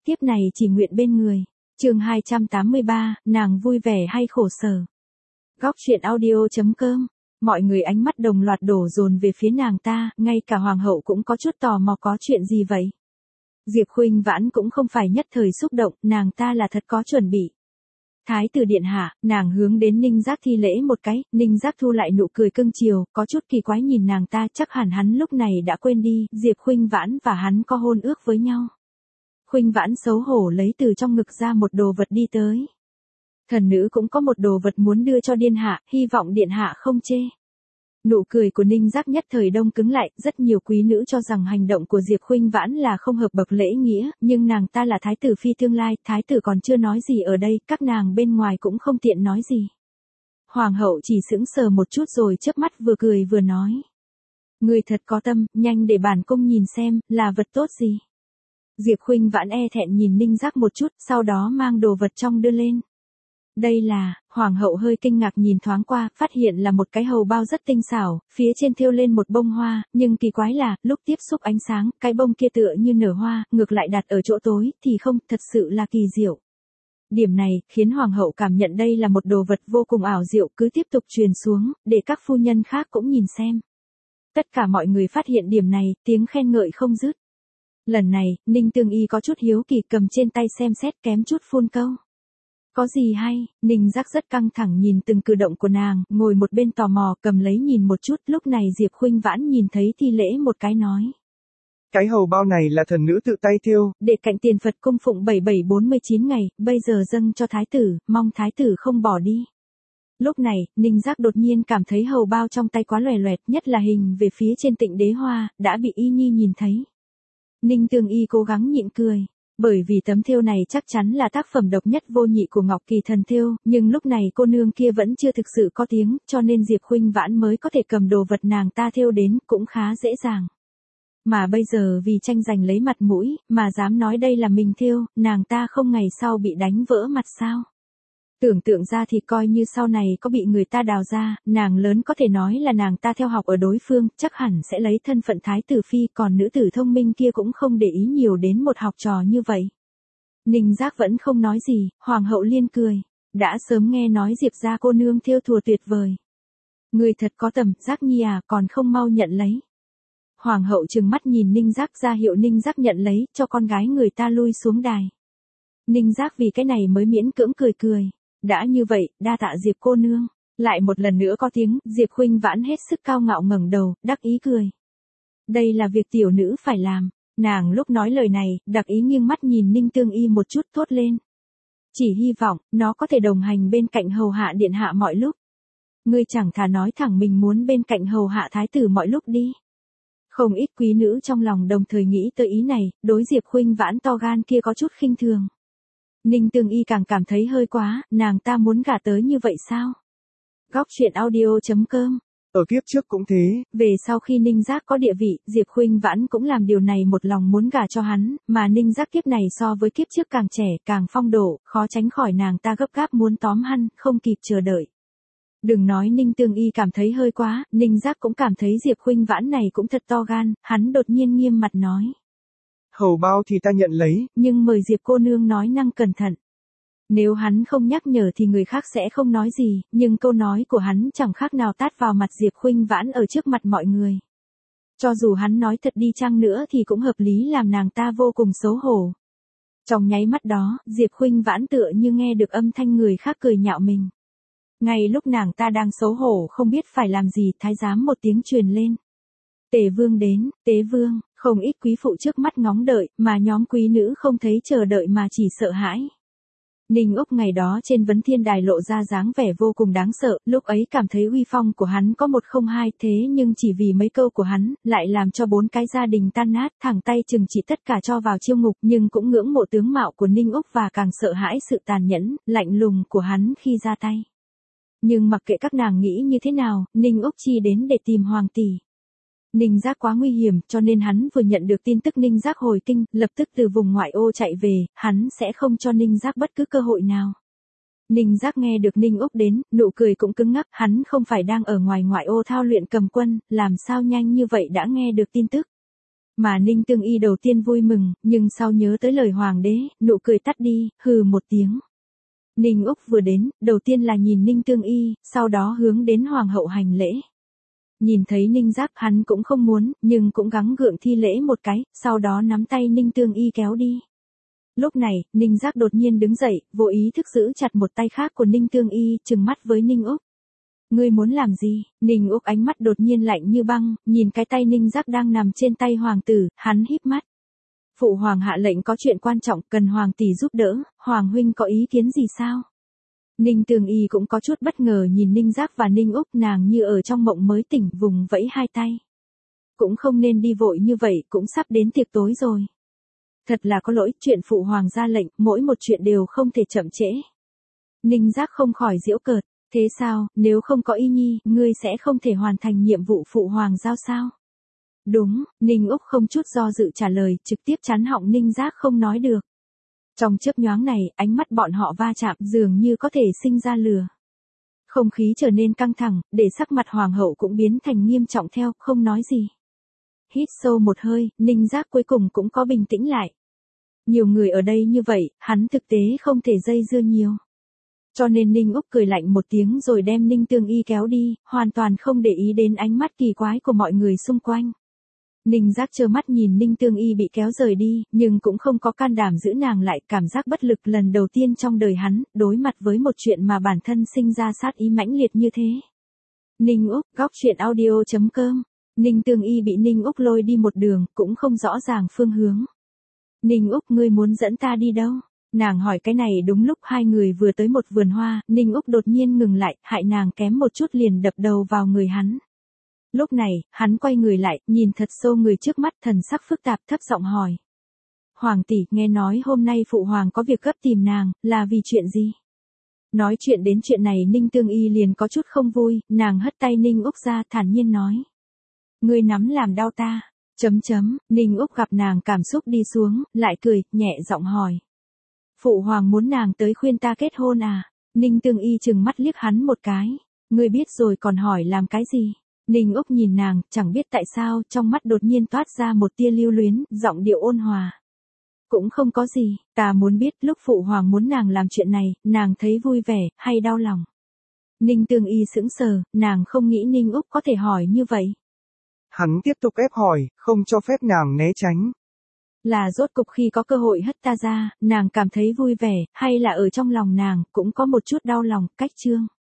tiếp này chỉ nguyện bên người. Chương 283, nàng vui vẻ hay khổ sở. Góc truyện audio.com. Mọi người ánh mắt đồng loạt đổ dồn về phía nàng ta, ngay cả hoàng hậu cũng có chút tò mò có chuyện gì vậy. Diệp Khuynh Vãn cũng không phải nhất thời xúc động, nàng ta là thật có chuẩn bị. Thái tử điện hạ, nàng hướng đến Ninh Giác thi lễ một cái, Ninh Giác thu lại nụ cười cưng chiều, có chút kỳ quái nhìn nàng ta, chắc hẳn hắn lúc này đã quên đi, Diệp Khuynh Vãn và hắn có hôn ước với nhau. Khuynh Vãn xấu hổ lấy từ trong ngực ra một đồ vật đi tới. Thần nữ cũng có một đồ vật muốn đưa cho điện hạ, hy vọng điện hạ không chê. Nụ cười của Ninh Giác nhất thời đông cứng lại, rất nhiều quý nữ cho rằng hành động của Diệp Khuynh Vãn là không hợp bậc lễ nghĩa, nhưng nàng ta là thái tử phi tương lai, thái tử còn chưa nói gì ở đây, các nàng bên ngoài cũng không tiện nói gì. Hoàng hậu chỉ sững sờ một chút rồi chớp mắt vừa cười vừa nói. Người thật có tâm, nhanh để bản cung nhìn xem, là vật tốt gì. Diệp Khuynh Vãn e thẹn nhìn Ninh Giác một chút, sau đó mang đồ vật trong đưa lên. Đây là, hoàng hậu hơi kinh ngạc nhìn thoáng qua, phát hiện là một cái hầu bao rất tinh xảo, phía trên thêu lên một bông hoa, nhưng kỳ quái là, lúc tiếp xúc ánh sáng, cái bông kia tựa như nở hoa, ngược lại đặt ở chỗ tối, thì không, thật sự là kỳ diệu. Điểm này, khiến hoàng hậu cảm nhận đây là một đồ vật vô cùng ảo diệu, cứ tiếp tục truyền xuống, để các phu nhân khác cũng nhìn xem. Tất cả mọi người phát hiện điểm này, tiếng khen ngợi không dứt. Lần này, Ninh Tương Y có chút hiếu kỳ cầm trên tay xem xét kém chút phun câu. Có gì hay, Ninh Giác rất căng thẳng nhìn từng cử động của nàng, ngồi một bên tò mò cầm lấy nhìn một chút, lúc này Diệp Khuynh Vãn nhìn thấy thi lễ một cái nói. Cái hầu bao này là thần nữ tự tay thêu. Để cạnh tiền Phật cung phụng 7749 ngày, bây giờ dâng cho thái tử, mong thái tử không bỏ đi. Lúc này, Ninh Giác đột nhiên cảm thấy hầu bao trong tay quá loè loẹt, nhất là hình về phía trên Tịnh Đế Hoa, đã bị Y Nhi nhìn thấy. Ninh Tương Y cố gắng nhịn cười. Bởi vì tấm thêu này chắc chắn là tác phẩm độc nhất vô nhị của Ngọc Kỳ Thần thêu, nhưng lúc này cô nương kia vẫn chưa thực sự có tiếng, cho nên Diệp Khuynh Vãn mới có thể cầm đồ vật nàng ta thêu đến, cũng khá dễ dàng. Mà bây giờ vì tranh giành lấy mặt mũi, mà dám nói đây là mình thêu, nàng ta không ngày sau bị đánh vỡ mặt sao? Tưởng tượng ra thì coi như sau này có bị người ta đào ra, nàng lớn có thể nói là nàng ta theo học ở đối phương, chắc hẳn sẽ lấy thân phận thái tử phi, còn nữ tử thông minh kia cũng không để ý nhiều đến một học trò như vậy. Ninh Giác vẫn không nói gì, hoàng hậu liên cười, đã sớm nghe nói Diệp gia cô nương thêu thùa tuyệt vời. Người thật có tầm, Giác nhi à, còn không mau nhận lấy. Hoàng hậu trừng mắt nhìn Ninh Giác ra hiệu Ninh Giác nhận lấy, cho con gái người ta lui xuống đài. Ninh Giác vì cái này mới miễn cưỡng cười cười. Đã như vậy, đa tạ Diệp cô nương. Lại một lần nữa có tiếng, Diệp Khuynh Vãn hết sức cao ngạo ngẩng đầu, đắc ý cười. Đây là việc tiểu nữ phải làm. Nàng lúc nói lời này, đặc ý nghiêng mắt nhìn Ninh Tương Y một chút thốt lên. Chỉ hy vọng, nó có thể đồng hành bên cạnh hầu hạ điện hạ mọi lúc. Ngươi chẳng thà nói thẳng mình muốn bên cạnh hầu hạ thái tử mọi lúc đi. Không ít quý nữ trong lòng đồng thời nghĩ tới ý này, đối Diệp Khuynh Vãn to gan kia có chút khinh thường. Ninh Tương Y càng cảm thấy hơi quá, nàng ta muốn gả tới như vậy sao? Góc truyện audio.com. Ở kiếp trước cũng thế. Về sau khi Ninh Giác có địa vị, Diệp Khuynh Vãn cũng làm điều này một lòng muốn gả cho hắn, mà Ninh Giác kiếp này so với kiếp trước càng trẻ, càng phong độ, khó tránh khỏi nàng ta gấp gáp muốn tóm hắn, không kịp chờ đợi. Đừng nói Ninh Tương Y cảm thấy hơi quá, Ninh Giác cũng cảm thấy Diệp Khuynh Vãn này cũng thật to gan, hắn đột nhiên nghiêm mặt nói. Hầu bao thì ta nhận lấy, nhưng mời Diệp cô nương nói năng cẩn thận. Nếu hắn không nhắc nhở thì người khác sẽ không nói gì, nhưng câu nói của hắn chẳng khác nào tát vào mặt Diệp Khuynh Vãn ở trước mặt mọi người. Cho dù hắn nói thật đi chăng nữa thì cũng hợp lý làm nàng ta vô cùng xấu hổ. Trong nháy mắt đó, Diệp Khuynh Vãn tựa như nghe được âm thanh người khác cười nhạo mình. Ngay lúc nàng ta đang xấu hổ không biết phải làm gì, thái giám một tiếng truyền lên. Tề vương đến, Tế vương, không ít quý phụ trước mắt ngóng đợi, mà nhóm quý nữ không thấy chờ đợi mà chỉ sợ hãi. Ninh Úc ngày đó trên vấn thiên đài lộ ra dáng vẻ vô cùng đáng sợ, lúc ấy cảm thấy uy phong của hắn có một không hai, thế nhưng chỉ vì mấy câu của hắn, lại làm cho 4 cái gia đình tan nát, thẳng tay chừng trị tất cả cho vào chiêu ngục, nhưng cũng ngưỡng mộ tướng mạo của Ninh Úc và càng sợ hãi sự tàn nhẫn, lạnh lùng của hắn khi ra tay. Nhưng mặc kệ các nàng nghĩ như thế nào, Ninh Úc chi đến để tìm hoàng tỷ. Ninh Giác quá nguy hiểm, cho nên hắn vừa nhận được tin tức Ninh Giác hồi kinh, lập tức từ vùng ngoại ô chạy về, hắn sẽ không cho Ninh Giác bất cứ cơ hội nào. Ninh Giác nghe được Ninh Úc đến, nụ cười cũng cứng ngắc, hắn không phải đang ở ngoài ngoại ô thao luyện cầm quân, làm sao nhanh như vậy đã nghe được tin tức. Mà Ninh Tương Y đầu tiên vui mừng, nhưng sau nhớ tới lời hoàng đế, nụ cười tắt đi, hừ một tiếng. Ninh Úc vừa đến, đầu tiên là nhìn Ninh Tương Y, sau đó hướng đến hoàng hậu hành lễ. Nhìn thấy Ninh Giác hắn cũng không muốn, nhưng cũng gắng gượng thi lễ một cái, sau đó nắm tay Ninh Tương Y kéo đi. Lúc này, Ninh Giác đột nhiên đứng dậy, vô ý thức giữ chặt một tay khác của Ninh Tương Y, trừng mắt với Ninh Úc. Ngươi muốn làm gì? Ninh Úc ánh mắt đột nhiên lạnh như băng, nhìn cái tay Ninh Giác đang nằm trên tay hoàng tử, hắn híp mắt. Phụ hoàng hạ lệnh có chuyện quan trọng, cần hoàng tỷ giúp đỡ, hoàng huynh có ý kiến gì sao? Ninh Tương Y cũng có chút bất ngờ nhìn Ninh Giác và Ninh Úc, nàng như ở trong mộng mới tỉnh, vùng vẫy hai tay. Cũng không nên đi vội như vậy, cũng sắp đến tiệc tối rồi. Thật là có lỗi, chuyện phụ hoàng ra lệnh, mỗi một chuyện đều không thể chậm trễ. Ninh Giác không khỏi giễu cợt, thế sao, nếu không có Y Nhi, ngươi sẽ không thể hoàn thành nhiệm vụ phụ hoàng giao sao? Đúng, Ninh Úc không chút do dự trả lời, trực tiếp chắn họng Ninh Giác không nói được. Trong chớp nhoáng này, ánh mắt bọn họ va chạm dường như có thể sinh ra lửa. Không khí trở nên căng thẳng, để sắc mặt hoàng hậu cũng biến thành nghiêm trọng theo, không nói gì. Hít sâu một hơi, Ninh Giác cuối cùng cũng có bình tĩnh lại. Nhiều người ở đây như vậy, hắn thực tế không thể dây dưa nhiều. Cho nên Ninh Úc cười lạnh một tiếng rồi đem Ninh Tương Y kéo đi, hoàn toàn không để ý đến ánh mắt kỳ quái của mọi người xung quanh. Ninh Giác trơ mắt nhìn Ninh Tương Y bị kéo rời đi, nhưng cũng không có can đảm giữ nàng lại, cảm giác bất lực lần đầu tiên trong đời hắn, đối mặt với một chuyện mà bản thân sinh ra sát ý mãnh liệt như thế. Ninh Úc, góc truyện audio.com. Ninh Tương Y bị Ninh Úc lôi đi một đường, cũng không rõ ràng phương hướng. Ninh Úc, ngươi muốn dẫn ta đi đâu? Nàng hỏi cái này đúng lúc hai người vừa tới một vườn hoa, Ninh Úc đột nhiên ngừng lại, hại nàng kém một chút liền đập đầu vào người hắn. Lúc này, hắn quay người lại, nhìn thật sâu người trước mắt, thần sắc phức tạp, thấp giọng hỏi. Hoàng tỷ, nghe nói hôm nay phụ hoàng có việc gấp tìm nàng, là vì chuyện gì? Nói chuyện đến chuyện này Ninh Tương Y liền có chút không vui, nàng hất tay Ninh Úc ra, thản nhiên nói. Ngươi nắm làm đau ta. Ninh Úc gặp nàng cảm xúc đi xuống, lại cười, nhẹ giọng hỏi. Phụ hoàng muốn nàng tới khuyên ta kết hôn à? Ninh Tương Y trừng mắt liếc hắn một cái. Ngươi biết rồi còn hỏi làm cái gì? Ninh Úc nhìn nàng, chẳng biết tại sao, trong mắt đột nhiên toát ra một tia lưu luyến, giọng điệu ôn hòa. Cũng không có gì, ta muốn biết lúc phụ hoàng muốn nàng làm chuyện này, nàng thấy vui vẻ, hay đau lòng. Ninh Tương Y sững sờ, nàng không nghĩ Ninh Úc có thể hỏi như vậy. Hắn tiếp tục ép hỏi, không cho phép nàng né tránh. Là rốt cục khi có cơ hội hất ta ra, nàng cảm thấy vui vẻ, hay là ở trong lòng nàng, cũng có một chút đau lòng, cách chương.